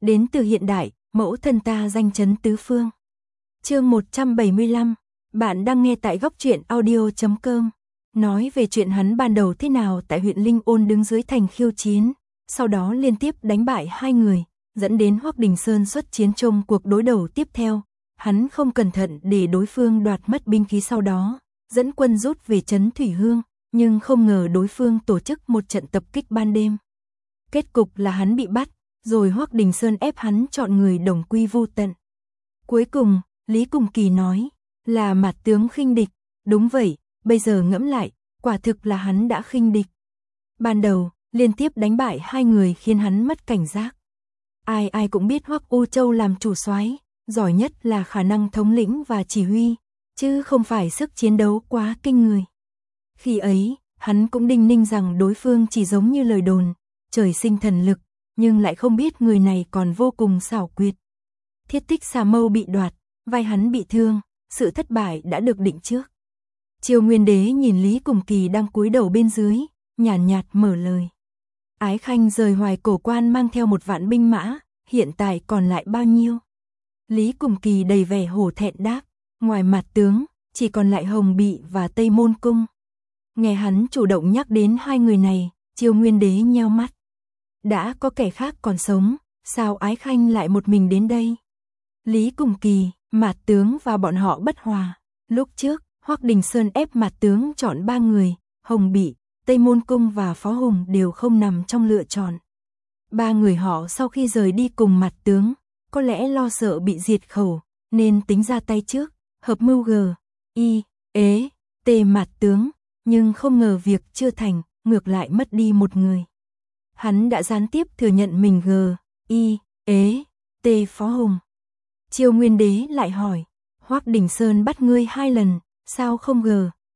đến từ hiện đại, mẫu thân ta danh chấn tứ phương. Chương 175, bạn đang nghe tại góc truyện audio.com. Nói về chuyện hắn ban đầu thế nào tại huyện Linh Ôn đứng dưới thành khiêu chiến, sau đó liên tiếp đánh bại 2 người, dẫn đến Hoắc Đình Sơn xuất chiến trong cuộc đối đầu tiếp theo. Hắn không cẩn thận để đối phương đoạt mất binh khí, sau đó dẫn quân rút về trấn Thủy Hương, nhưng không ngờ đối phương tổ chức một trận tập kích ban đêm. Kết cục là hắn bị bắt, rồi Hoắc Đình Sơn ép hắn chọn người đồng quy vu tận. Cuối cùng, Lý Cùng Kỳ nói, là Mạt tướng khinh địch. Đúng vậy, bây giờ ngẫm lại, quả thực là hắn đã khinh địch. Ban đầu, liên tiếp đánh bại 2 người khiến hắn mất cảnh giác. Ai ai cũng biết Hoắc U Châu làm chủ soái, giỏi nhất là khả năng thống lĩnh và chỉ huy, chứ không phải sức chiến đấu quá kinh người. Khi ấy, hắn cũng đinh ninh rằng đối phương chỉ giống như lời đồn, trời sinh thần lực, nhưng lại không biết người này còn vô cùng xảo quyệt. Thiết Tích Xà Mâu bị đoạt, vai hắn bị thương, sự thất bại đã được định trước. Triều Nguyên Đế nhìn Lý Cùng Kỳ đang cúi đầu bên dưới, nhàn nhạt mở lời. Ái Khanh rời Hoài Cổ Quan mang theo 1 vạn binh mã, hiện tại còn lại bao nhiêu? Lý Cùng Kỳ đầy vẻ hổ thẹn đáp, ngoài Mạt tướng, chỉ còn lại Hồng Bị và Tây Môn Cung. Nghe hắn chủ động nhắc đến 2 người này, Triều Nguyên Đế nheo mắt. Đã có kẻ khác còn sống, sao Ái Khanh lại một mình đến đây? Lý Cùng Kỳ, Mạt tướng và bọn họ bất hòa. Lúc trước, Hoắc Đình Sơn ép Mạt tướng chọn 3 người, Hồng Bị, Tây Môn Cung và Phó Hùng đều không nằm trong lựa chọn. 3 người họ sau khi rời đi cùng Mạt tướng, có lẽ lo sợ bị diệt khẩu, nên tính ra tay trước, hợp mưu T Mạt tướng, nhưng không ngờ việc chưa thành, ngược lại mất đi 1 người. Hắn đã gián tiếp thừa nhận mình T Phó Hùng. Triều Nguyên Đế lại hỏi, Hoắc Đình Sơn bắt ngươi 2 lần, sao không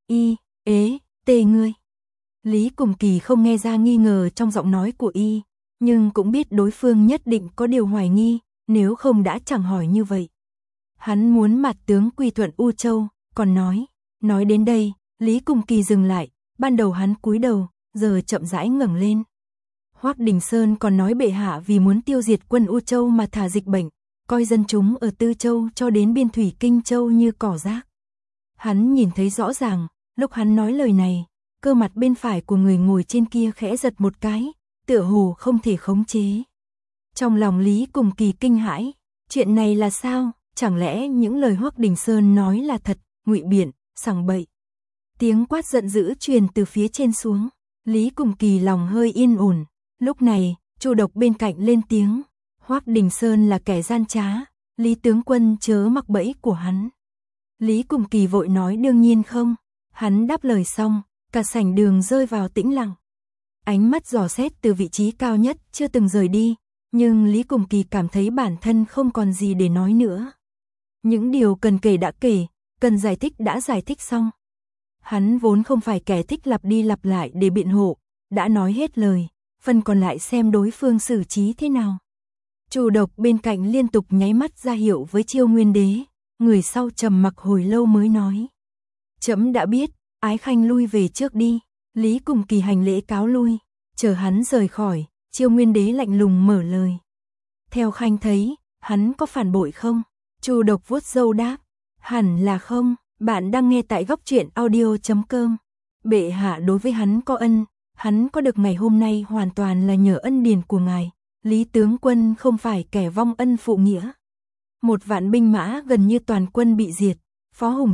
T ngươi? Lý Cùng Kỳ không nghe ra nghi ngờ trong giọng nói của nhưng cũng biết đối phương nhất định có điều hoài nghi, nếu không đã chẳng hỏi như vậy. Hắn muốn Mạt tướng quy thuận U Châu, còn nói đến đây, Lý Cùng Kỳ dừng lại, ban đầu hắn cúi đầu, giờ chậm rãi ngẩng lên. Hoắc Đình Sơn còn nói bệ hạ vì muốn tiêu diệt quân U Châu mà thả dịch bệnh, coi dân chúng ở Tư Châu cho đến biên thủy Kinh Châu như cỏ rác. Hắn nhìn thấy rõ ràng, lúc hắn nói lời này, cơ mặt bên phải của người ngồi trên kia khẽ giật một cái, tựa hồ không thể khống chế. Trong lòng Lý Cùng Kỳ kinh hãi, chuyện này là sao? Chẳng lẽ những lời Hoắc Đình Sơn nói là thật, ngụy biện, sằng bậy? Tiếng quát giận dữ truyền từ phía trên xuống, Lý Cùng Kỳ lòng hơi yên ổn. Lúc này, Chu Độc bên cạnh lên tiếng, Hoắc Đình Sơn là kẻ gian trá, Lý tướng quân chớ mắc bẫy của hắn. Lý Cùng Kỳ vội nói đương nhiên không. Hắn đáp lời xong, cả sảnh đường rơi vào tĩnh lặng. Ánh mắt dò xét từ vị trí cao nhất chưa từng rời đi, nhưng Lý Cùng Kỳ cảm thấy bản thân không còn gì để nói nữa. Những điều cần kể đã kể, cần giải thích đã giải thích xong. Hắn vốn không phải kẻ thích lặp đi lặp lại để biện hộ, đã nói hết lời, phần còn lại xem đối phương xử trí thế nào. Chu Độc bên cạnh liên tục nháy mắt ra hiệu với Triều Nguyên Đế, người sau trầm mặc hồi lâu mới nói. Trẫm đã biết, Ái Khanh lui về trước đi. Lý Cùng Kỳ hành lễ cáo lui, chờ hắn rời khỏi, Triều Nguyên Đế lạnh lùng mở lời. Theo Khanh thấy, hắn có phản bội không? Chu Độc vuốt râu đáp, hẳn là không, bạn đang nghe tại góc truyện audio.com. Bệ hạ đối với hắn có ân, hắn có được ngày hôm nay hoàn toàn là nhờ ân điển của ngài. Lý tướng quân không phải kẻ vong ân phụ nghĩa. 1 vạn binh mã gần như toàn quân bị diệt, Phó Hùng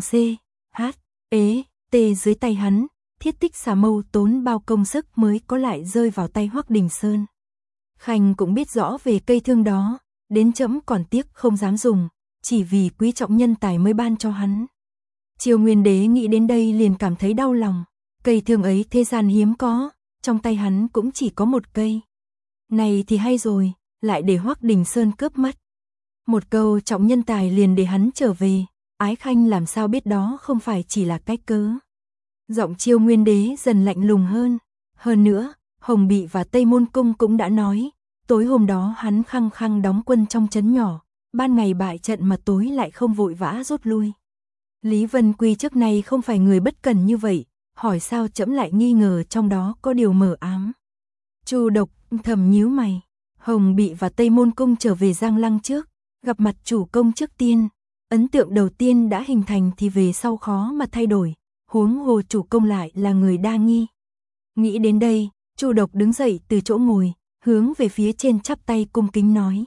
T dưới tay hắn, Thiết Tích Xà Mâu tốn bao công sức mới có lại rơi vào tay Hoắc Đình Sơn. Khanh cũng biết rõ về cây thương đó, đến trẫm còn tiếc không dám dùng, chỉ vì quý trọng nhân tài mới ban cho hắn. Triều Nguyên Đế nghĩ đến đây liền cảm thấy đau lòng, cây thương ấy thế gian hiếm có, trong tay hắn cũng chỉ có 1 cây. Này thì hay rồi, lại để Hoắc Đình Sơn cướp mất. Một câu trọng nhân tài liền để hắn trở về, Ái Khanh làm sao biết đó không phải chỉ là cách cớ. Giọng Triều Nguyên Đế dần lạnh lùng hơn. Hơn nữa, Hồng Bị và Tây Môn Cung cũng đã nói, tối hôm đó hắn khăng khăng đóng quân trong trấn nhỏ, ban ngày bại trận mà tối lại không vội vã rút lui. Lý Vân Quy trước nay không phải người bất cẩn như vậy, hỏi sao trẫm lại nghi ngờ trong đó có điều mờ ám. Chu Độc thầm nhíu mày, Hồng Bị và Tây Môn Cung trở về Giang Lăng trước, gặp mặt chủ công trước tiên. Ấn tượng đầu tiên đã hình thành thì về sau khó mà thay đổi, huống hồ chủ công lại là người đa nghi. Nghĩ đến đây, Chu Độc đứng dậy từ chỗ ngồi, hướng về phía trên chắp tay cung kính nói.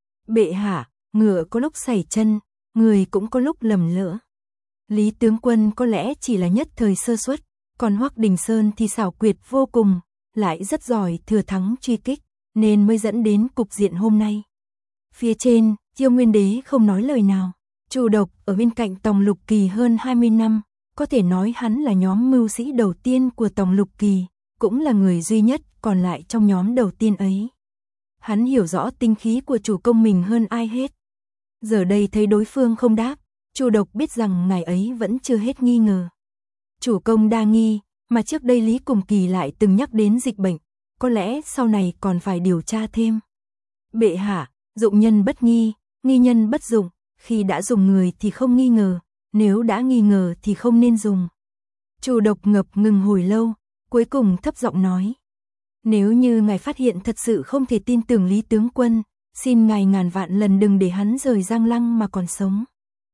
Bệ hạ, ngựa có lúc sẩy chân, người cũng có lúc lầm lỡ. Lý tướng quân có lẽ chỉ là nhất thời sơ suất, còn Hoắc Đình Sơn thì xảo quyệt vô cùng, lại rất giỏi thừa thắng truy kích, nên mới dẫn đến cục diện hôm nay. Phía trên, Chiêu Nguyên Đế không nói lời nào. Chu Độc ở bên cạnh Tòng Lục Kỳ hơn 20 năm, có thể nói hắn là nhóm mưu sĩ đầu tiên của Tòng Lục Kỳ, cũng là người duy nhất còn lại trong nhóm đầu tiên ấy. Hắn hiểu rõ tinh khí của chủ công mình hơn ai hết. Giờ đây thấy đối phương không đáp, Chu Độc biết rằng ngài ấy vẫn chưa hết nghi ngờ. Chủ công đa nghi, mà trước đây Lý Cùng Kỳ lại từng nhắc đến dịch bệnh, có lẽ sau này còn phải điều tra thêm. Bệ hạ, dụng nhân bất nghi, nghi nhân bất dụng, khi đã dùng người thì không nghi ngờ, nếu đã nghi ngờ thì không nên dùng. Chu Độc ngập ngừng hồi lâu, cuối cùng thấp giọng nói. Nếu như ngài phát hiện thật sự không thể tin tưởng Lý tướng quân, xin ngài ngàn vạn lần đừng để hắn rời Giang Lăng mà còn sống.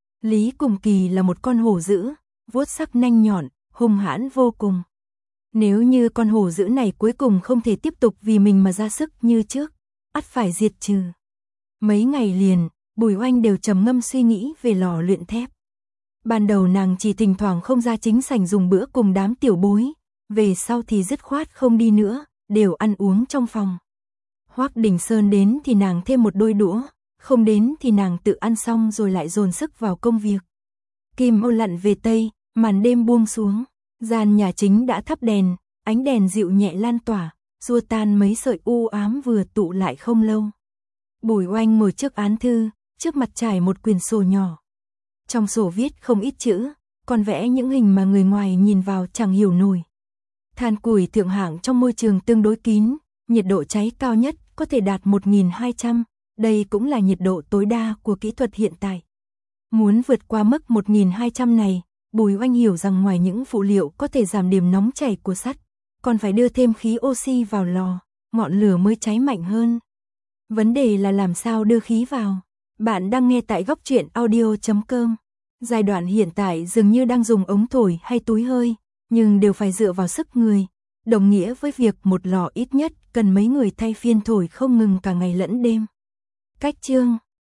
Lý Cùng Kỳ là một con hổ dữ, vuốt sắc nanh nhọn, hung hãn vô cùng. Nếu như con hổ dữ này cuối cùng không thể tiếp tục vì mình mà ra sức như trước, ắt phải diệt trừ. Mấy ngày liền, Bùi Oanh đều trầm ngâm suy nghĩ về lò luyện thép. Ban đầu nàng chỉ thỉnh thoảng không ra chính sảnh dùng bữa cùng đám tiểu bối, về sau thì dứt khoát không đi nữa, đều ăn uống trong phòng. Hoắc Đình Sơn đến thì nàng thêm một đôi đũa, không đến thì nàng tự ăn xong rồi lại dồn sức vào công việc. Kim ô lặn về Tây, màn đêm buông xuống, gian nhà chính đã thắp đèn, ánh đèn dịu nhẹ lan tỏa, xua tan mấy sợi u ám vừa tụ lại không lâu. Bùi Oanh ngồi trước án thư, trước mặt trải một quyển sổ nhỏ. Trong sổ viết không ít chữ, còn vẽ những hình mà người ngoài nhìn vào chẳng hiểu nổi. Than củi thượng hạng trong môi trường tương đối kín, nhiệt độ cháy cao nhất có thể đạt 1200, đây cũng là nhiệt độ tối đa của kỹ thuật hiện tại. Muốn vượt qua mức 1200 này, Bùi Oanh hiểu rằng ngoài những phụ liệu có thể giảm điểm nóng chảy của sắt, còn phải đưa thêm khí oxy vào lò, ngọn lửa mới cháy mạnh hơn. Vấn đề là làm sao đưa khí vào. Bạn đang nghe tại Góc Truyện Audio.com. Giai đoạn hiện tại dường như đang dùng ống thổi hay túi hơi, nhưng đều phải dựa vào sức người, đồng nghĩa với việc một lò ít nhất cần mấy người thay phiên thổi không ngừng cả ngày lẫn đêm. Cách chương